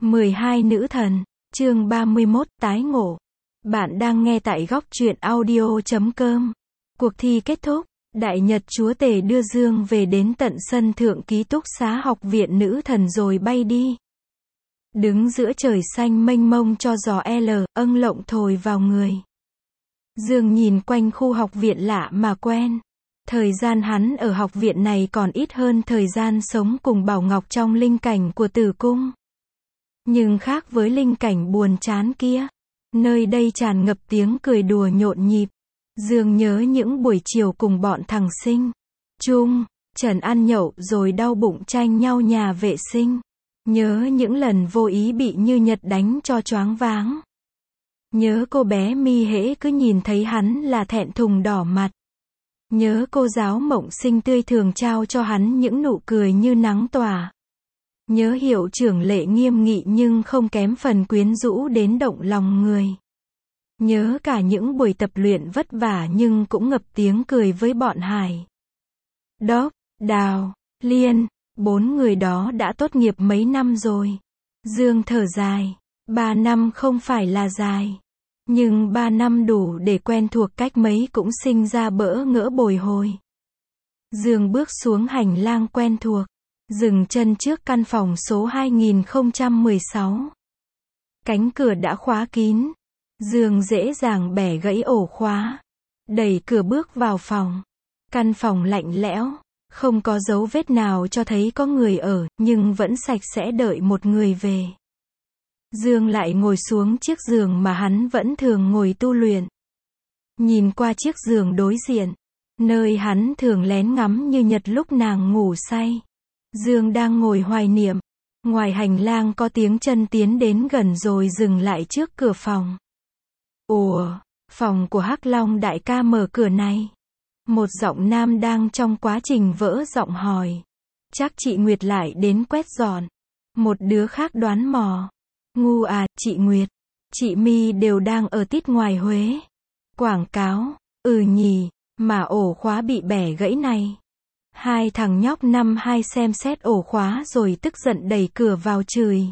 12 nữ thần, chương 31, tái ngộ. Bạn đang nghe tại góc truyện audio.com. Cuộc thi kết thúc, Đại Nhật Chúa Tể đưa Dương về đến tận sân thượng ký túc xá học viện nữ thần rồi bay đi. Đứng giữa trời xanh mênh mông cho gió âng lộng thổi vào người. Dương nhìn quanh khu học viện lạ mà quen. Thời gian hắn ở học viện này còn ít hơn thời gian sống cùng Bảo Ngọc trong linh cảnh của Tử Cung. Nhưng khác với linh cảnh buồn chán kia, nơi đây tràn ngập tiếng cười đùa nhộn nhịp. Dương nhớ những buổi chiều cùng bọn thằng Sinh, Trung, Trần ăn nhậu rồi đau bụng tranh nhau nhà vệ sinh. Nhớ những lần vô ý bị Như Nhật đánh cho choáng váng. Nhớ cô bé Mi hễ cứ nhìn thấy hắn là thẹn thùng đỏ mặt. Nhớ cô giáo Mộng Sinh tươi thường trao cho hắn những nụ cười như nắng tỏa. Nhớ hiệu trưởng Lệ nghiêm nghị nhưng không kém phần quyến rũ đến động lòng người. Nhớ cả những buổi tập luyện vất vả nhưng cũng ngập tiếng cười với bọn Hải, Đốc, Đào, Liên, 4 người đó đã tốt nghiệp mấy năm rồi. Dương thở dài, 3 năm không phải là dài. Nhưng 3 năm đủ để quen thuộc cách mấy cũng sinh ra bỡ ngỡ bồi hồi. Dương bước xuống hành lang quen thuộc, dừng chân trước căn phòng số 2016. Cánh cửa đã khóa kín. Dương dễ dàng bẻ gãy ổ khóa, đẩy cửa bước vào phòng. Căn phòng lạnh lẽo, không có dấu vết nào cho thấy có người ở, nhưng vẫn sạch sẽ đợi một người về. Dương lại ngồi xuống chiếc giường mà hắn vẫn thường ngồi tu luyện. Nhìn qua chiếc giường đối diện, nơi hắn thường lén ngắm Như Nhật lúc nàng ngủ say. Dương đang ngồi hoài niệm. Ngoài hành lang có tiếng chân tiến đến gần rồi dừng lại trước cửa phòng. Ủa, phòng của Hắc Long đại ca mở cửa này. Một giọng nam đang trong quá trình vỡ giọng hỏi. Chắc chị Nguyệt lại đến quét dọn. Một đứa khác đoán mò. Ngu à, chị Nguyệt, chị My đều đang ở tít ngoài Huế. Quảng cáo, nhỉ, mà ổ khóa bị bẻ gãy này. Hai thằng nhóc năm 2 xem xét ổ khóa rồi tức giận đẩy cửa vào chửi.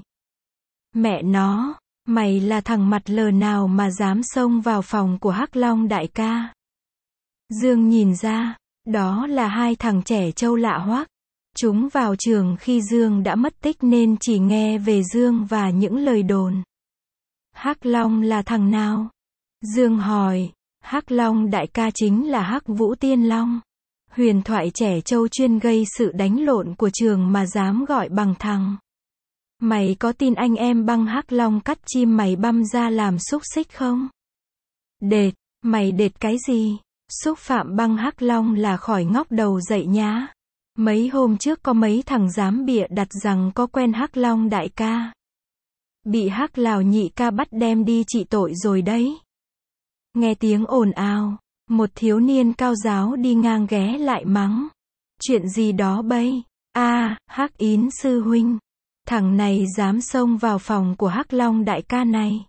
Mẹ nó, mày là thằng mặt lờ nào mà dám xông vào phòng của Hắc Long đại ca. Dương nhìn ra, đó là hai thằng trẻ trâu lạ hoắc. Chúng vào trường khi Dương đã mất tích nên chỉ nghe về Dương và những lời đồn. Hắc Long là thằng nào? Dương hỏi. Hắc Long đại ca chính là Hắc Vũ Tiên Long. Huyền thoại trẻ trâu chuyên gây sự đánh lộn của trường mà dám gọi bằng thằng. Mày có tin anh em băng Hắc Long cắt chim mày băm ra làm xúc xích không? Đệt, mày đệt cái gì? Xúc phạm băng Hắc Long là khỏi ngóc đầu dậy nhá. Mấy hôm trước có mấy thằng dám bịa đặt rằng có quen Hắc Long đại ca. Bị Hắc Lào nhị ca bắt đem đi trị tội rồi đấy. Nghe tiếng ồn ào, một thiếu niên cao giáo đi ngang ghé lại mắng. Chuyện gì đó bây? Hắc Yến sư huynh. Thằng này dám xông vào phòng của Hắc Long đại ca này.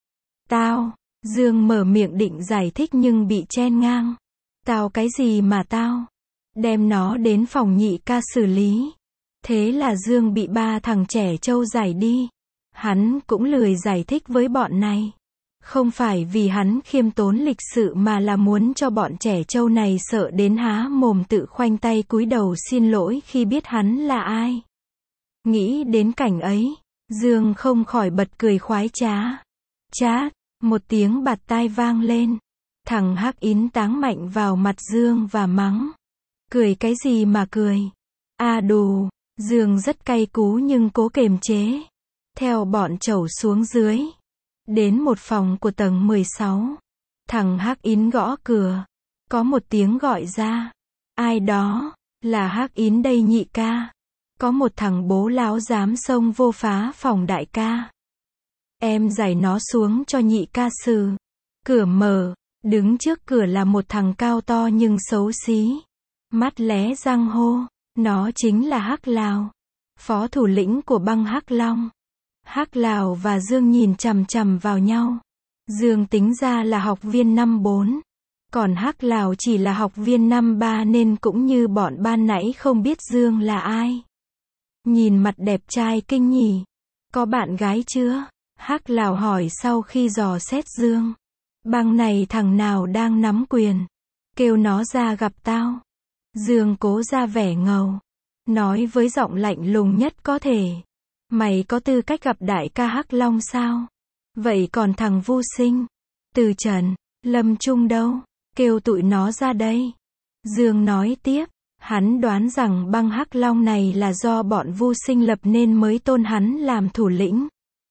Tao, Dương mở miệng định giải thích nhưng bị chen ngang. Tao cái gì mà tao? Đem nó đến phòng nhị ca xử lý. Thế là Dương bị 3 thằng trẻ trâu giải đi. Hắn cũng lười giải thích với bọn này. Không phải vì hắn khiêm tốn lịch sự mà là muốn cho bọn trẻ trâu này sợ đến há mồm tự khoanh tay cúi đầu xin lỗi khi biết hắn là ai. Nghĩ đến cảnh ấy, Dương không khỏi bật cười khoái trá. Chát, một tiếng bạt tai vang lên. Thằng Hắc Yến táng mạnh vào mặt Dương và mắng. Cười cái gì mà cười? Đù, Dương rất cay cú nhưng cố kềm chế. Theo bọn trẩu xuống dưới. Đến một phòng của tầng 16. Thằng Hắc Yến gõ cửa. Có một tiếng gọi ra. Ai đó? Là Hắc Yến đây nhị ca. Có một thằng bố láo dám xông vô phá phòng đại ca. Em giải nó xuống cho nhị ca xử. Cửa mở. Đứng trước cửa là một thằng cao to nhưng xấu xí. Mắt lé răng hô. Nó chính là Hắc Lào, phó thủ lĩnh của băng Hắc Long. Hắc Lào và Dương nhìn chằm chằm vào nhau. Dương tính ra là học viên năm 4. Còn Hắc Lào chỉ là học viên năm 3 nên cũng như bọn ban nãy không biết Dương là ai. Nhìn mặt đẹp trai kinh nhỉ. Có bạn gái chưa? Hắc Lào hỏi sau khi dò xét Dương. Băng này thằng nào đang nắm quyền? Kêu nó ra gặp tao. Dương cố ra vẻ ngầu. Nói với giọng lạnh lùng nhất có thể. Mày có tư cách gặp đại ca Hắc Long sao? Vậy còn thằng Vu Sinh, Từ Trần, Lâm Trung đâu? Kêu tụi nó ra đây. Dương nói tiếp. Hắn đoán rằng băng Hắc Long này là do bọn Vu Sinh lập nên mới tôn hắn làm thủ lĩnh.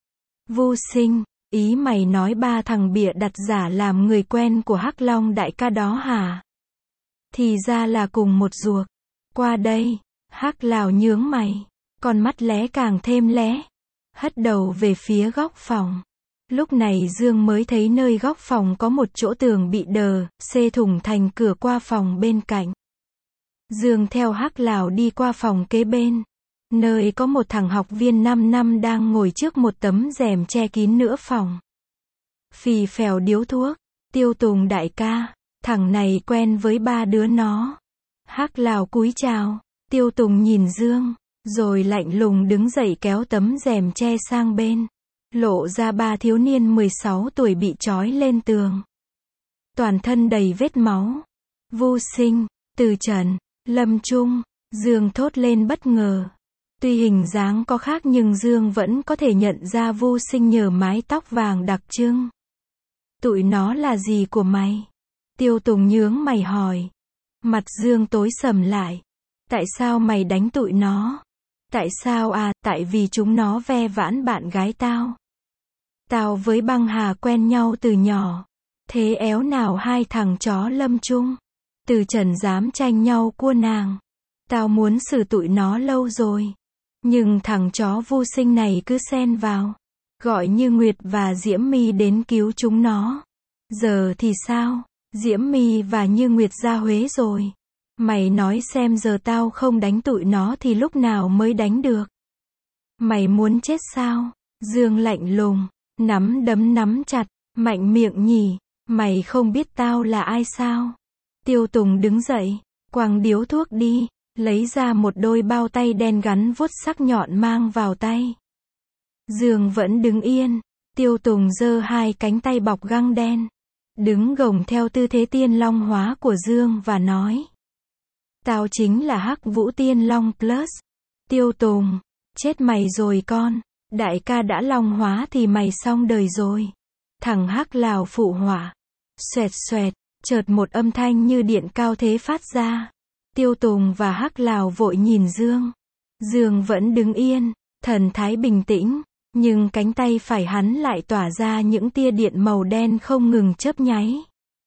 Vu Sinh, ý mày nói ba thằng bịa đặt giả làm người quen của Hắc Long đại ca đó hả? Thì ra là cùng một ruột. Qua đây. Hắc Lào nhướng mày. Con mắt lé càng thêm lé. Hất đầu về phía góc phòng. Lúc này Dương mới thấy nơi góc phòng có một chỗ tường bị xê thủng thành cửa qua phòng bên cạnh. Dương theo Hắc Lào đi qua phòng kế bên. Nơi có một thằng học viên 5 năm đang ngồi trước một tấm rèm che kín nửa phòng. Phì phèo điếu thuốc. Tiêu Tùng đại ca. Thằng này quen với ba đứa nó. Hắc Lào cúi chào. Tiêu Tùng nhìn Dương. Rồi lạnh lùng đứng dậy kéo tấm rèm che sang bên. Lộ ra ba thiếu niên 16 tuổi bị trói lên tường. Toàn thân đầy vết máu. Vu Sinh, Từ Trần, Lâm Trung. Dương thốt lên bất ngờ. Tuy hình dáng có khác nhưng Dương vẫn có thể nhận ra Vu Sinh nhờ mái tóc vàng đặc trưng. Tụi nó là gì của mày? Tiêu Tùng nhướng mày hỏi. Mặt Dương tối sầm lại. Tại sao mày đánh tụi nó? Tại sao à? Tại vì chúng nó ve vãn bạn gái tao. Tao với Băng Hà quen nhau từ nhỏ. Thế éo nào hai thằng chó Lâm Trung, Từ Trần dám tranh nhau cua nàng. Tao muốn xử tụi nó lâu rồi. Nhưng thằng chó Vu Sinh này cứ xen vào. Gọi Như Nguyệt và Diễm My đến cứu chúng nó. Giờ thì sao? Diễm My và Như Nguyệt ra Huế rồi. Mày nói xem giờ tao không đánh tụi nó thì lúc nào mới đánh được? Mày muốn chết sao? Dương lạnh lùng, nắm đấm nắm chặt, mạnh miệng nhỉ, mày không biết tao là ai sao? Tiêu Tùng đứng dậy, quăng điếu thuốc đi, lấy ra một đôi bao tay đen gắn vuốt sắc nhọn mang vào tay. Dương vẫn đứng yên, Tiêu Tùng giơ hai cánh tay bọc găng đen, đứng gồng theo tư thế Tiên Long hóa của Dương và nói. Tao chính là Hắc Vũ Tiên Long Plus. Tiêu Tùng, chết mày rồi con. Đại ca đã long hóa thì mày xong đời rồi. Thằng Hắc Lào phụ họa. Xoẹt xoẹt, chợt một âm thanh như điện cao thế phát ra. Tiêu Tùng và Hắc Lào vội nhìn Dương. Dương vẫn đứng yên, thần thái bình tĩnh, nhưng cánh tay phải hắn lại tỏa ra những tia điện màu đen không ngừng chớp nháy.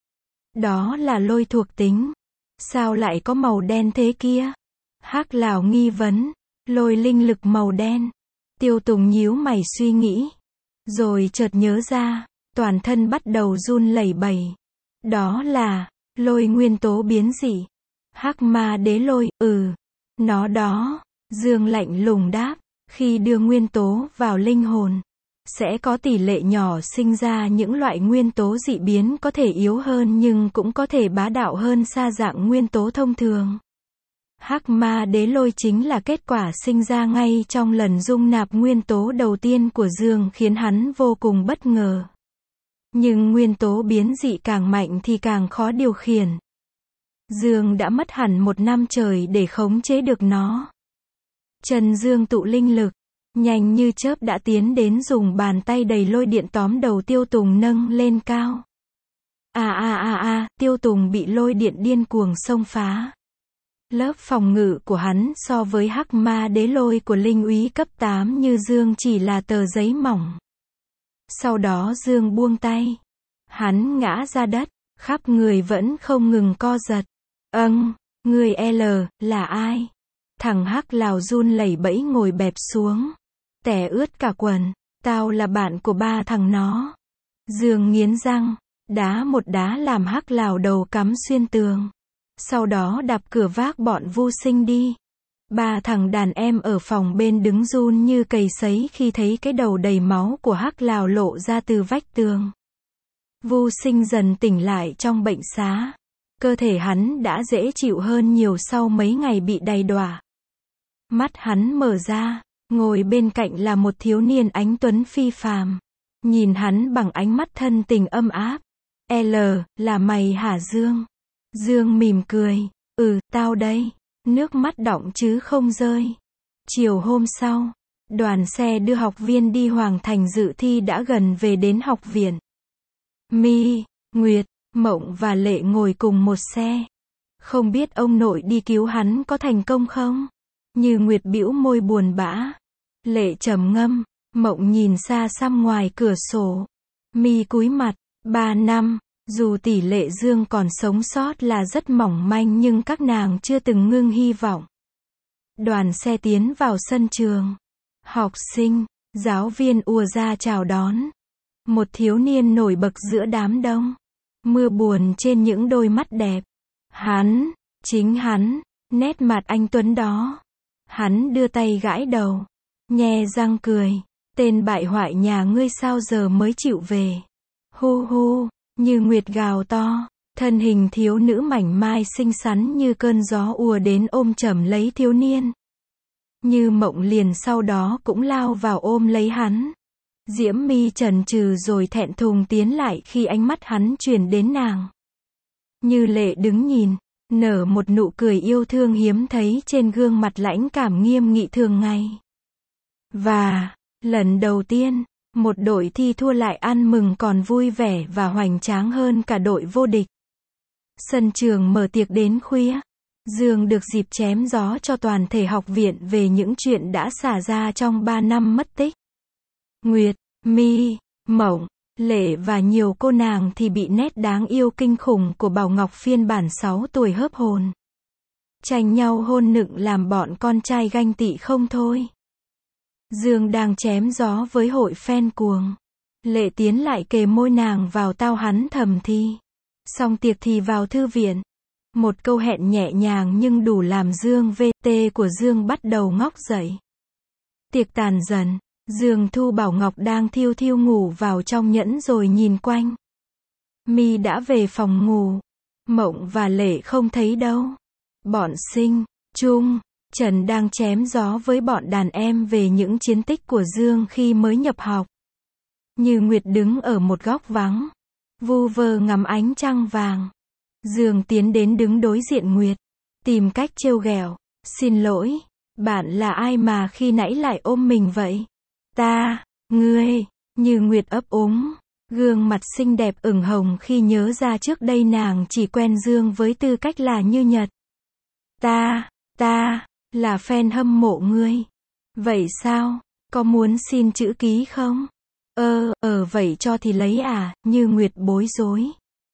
Đó là lôi thuộc tính. Sao lại có màu đen thế kia? Hắc Lào nghi vấn. Lôi linh lực màu đen. Tiêu Tùng nhíu mày suy nghĩ. Rồi chợt nhớ ra. Toàn thân bắt đầu run lẩy bẩy. Đó là lôi nguyên tố biến dị. Hắc Ma Đế Lôi, nó đó. Dương lạnh lùng đáp. Khi đưa nguyên tố vào linh hồn, sẽ có tỷ lệ nhỏ sinh ra những loại nguyên tố dị biến có thể yếu hơn nhưng cũng có thể bá đạo hơn xa dạng nguyên tố thông thường. Hắc Ma Đế Lôi chính là kết quả sinh ra ngay trong lần dung nạp nguyên tố đầu tiên của Dương khiến hắn vô cùng bất ngờ. Nhưng nguyên tố biến dị càng mạnh thì càng khó điều khiển. Dương đã mất hẳn 1 năm trời để khống chế được nó. Trần Dương tụ linh lực, nhanh như chớp đã tiến đến dùng bàn tay đầy lôi điện tóm đầu Tiêu Tùng nâng lên cao. Tiêu Tùng bị lôi điện điên cuồng xông phá. Lớp phòng ngự của hắn so với Hắc Ma Đế Lôi của linh úy cấp 8 như Dương chỉ là tờ giấy mỏng. Sau đó Dương buông tay. Hắn ngã ra đất, khắp người vẫn không ngừng co giật. Người là ai? Thằng Hắc Lào run lẩy bẩy ngồi bẹp xuống. Tè ướt cả quần. Tao là bạn của ba thằng nó. Dương nghiến răng, đá một đá làm Hắc Lào đầu cắm xuyên tường. Sau đó đạp cửa vác bọn Vu Sinh đi. Ba thằng đàn em ở phòng bên đứng run như cầy sấy khi thấy cái đầu đầy máu của Hắc Lào lộ ra từ vách tường. Vu Sinh dần tỉnh lại trong bệnh xá. Cơ thể hắn đã dễ chịu hơn nhiều sau mấy ngày bị đầy đọa. Mắt hắn mở ra, Ngồi bên cạnh là một thiếu niên anh tuấn phi phàm. Nhìn hắn bằng ánh mắt thân tình âm áp. L, là mày hả Dương? Dương mỉm cười. Tao đây. Nước mắt đọng chứ không rơi. Chiều hôm sau, đoàn xe đưa học viên đi Hoàng Thành dự thi đã gần về đến học viện. My, Nguyệt, Mộng và Lệ ngồi cùng một xe. Không biết ông nội đi cứu hắn có thành công không? Như Nguyệt bĩu môi buồn bã. Lệ trầm ngâm. Mộng nhìn xa xăm ngoài cửa sổ. My cúi mặt. 3 năm, dù tỷ lệ Dương còn sống sót là rất mỏng manh nhưng các nàng chưa từng ngưng hy vọng. Đoàn xe tiến vào sân trường. Học sinh, giáo viên ùa ra chào đón. Một thiếu niên nổi bật giữa đám đông. Mưa buồn trên những đôi mắt đẹp. Hắn, chính hắn, nét mặt anh tuấn đó. Hắn đưa tay gãi đầu, nhe răng cười. Tên bại hoại nhà ngươi sao giờ mới chịu về? Hu hu, Như Nguyệt gào to. Thân hình thiếu nữ mảnh mai xinh xắn như cơn gió ùa đến ôm chầm lấy thiếu niên. Như Mộng liền sau đó cũng lao vào ôm lấy hắn. Diễm My chần chừ rồi thẹn thùng tiến lại khi ánh mắt hắn truyền đến nàng. Như Lệ đứng nhìn, nở một nụ cười yêu thương hiếm thấy trên gương mặt lãnh cảm nghiêm nghị thường ngày. Và, lần đầu tiên, một đội thi thua lại ăn mừng còn vui vẻ và hoành tráng hơn cả đội vô địch. Sân trường mở tiệc đến khuya. Dương được dịp chém gió cho toàn thể học viện về những chuyện đã xảy ra trong 3 năm mất tích. Nguyệt, My, Mộng, Lệ và nhiều cô nàng thì bị nét đáng yêu kinh khủng của Bảo Ngọc phiên bản 6 tuổi hớp hồn. Tranh nhau hôn nựng làm bọn con trai ganh tị không thôi. Dương đang chém gió với hội fan cuồng. Lệ tiến lại kề môi nàng vào tai hắn thầm thì. Xong tiệc thì vào thư viện. Một câu hẹn nhẹ nhàng nhưng đủ làm Dương VT của Dương bắt đầu ngóc dậy. Tiệc tàn dần. Dương thu Bảo Ngọc đang thiêu thiêu ngủ vào trong nhẫn rồi nhìn quanh. My đã về phòng ngủ. Mộng và Lệ không thấy đâu. Bọn Sinh, Trung, Trần đang chém gió với bọn đàn em về những chiến tích của Dương khi mới nhập học. Như Nguyệt đứng ở một góc vắng, vu vơ ngắm ánh trăng vàng. Dương tiến đến đứng đối diện Nguyệt, tìm cách trêu ghẹo. Xin lỗi, bạn là ai mà khi nãy lại ôm mình vậy? Ta, ngươi. Như Nguyệt ấp úng, gương mặt xinh đẹp ửng hồng khi nhớ ra trước đây nàng chỉ quen Dương với tư cách là Như Nhật. Ta là fan hâm mộ ngươi. Vậy sao? Có muốn xin chữ ký không? Vậy cho thì lấy à? Như Nguyệt bối rối.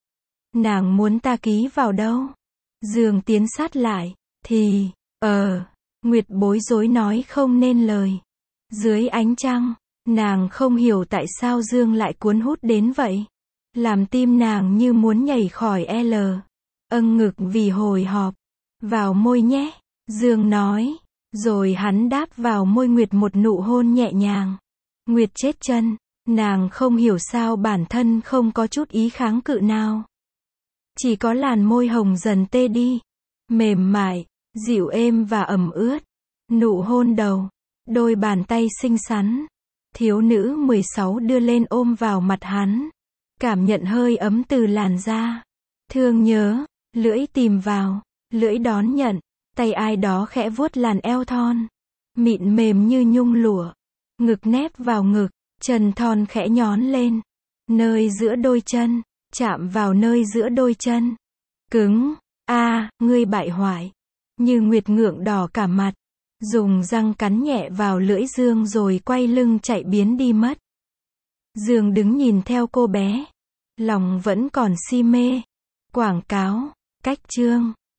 Nàng muốn ta ký vào đâu? Dương tiến sát lại. Thì, Nguyệt bối rối nói không nên lời. Dưới ánh trăng, nàng không hiểu tại sao Dương lại cuốn hút đến vậy. Làm tim nàng như muốn nhảy khỏi ngực vì hồi hộp. Vào môi nhé, Dương nói. Rồi hắn đáp vào môi Nguyệt một nụ hôn nhẹ nhàng. Nguyệt chết chân, nàng không hiểu sao bản thân không có chút ý kháng cự nào. Chỉ có làn môi hồng dần tê đi. Mềm mại, dịu êm và ẩm ướt. Nụ hôn đầu, đôi bàn tay xinh xắn. Thiếu nữ 16 đưa lên ôm vào mặt hắn. Cảm nhận hơi ấm từ làn da. Thương nhớ, lưỡi tìm vào, lưỡi đón nhận. Tay ai đó khẽ vuốt làn eo thon. Mịn mềm như nhung lụa. Ngực nép vào ngực, chân thon khẽ nhón lên. Nơi giữa đôi chân, chạm vào nơi giữa đôi chân. Cứng, ngươi bại hoại. Như Nguyệt ngượng đỏ cả mặt. Dùng răng cắn nhẹ vào lưỡi Dương rồi quay lưng chạy biến đi mất. Dương đứng nhìn theo cô bé. Lòng vẫn còn si mê. Quảng cáo, cách chương.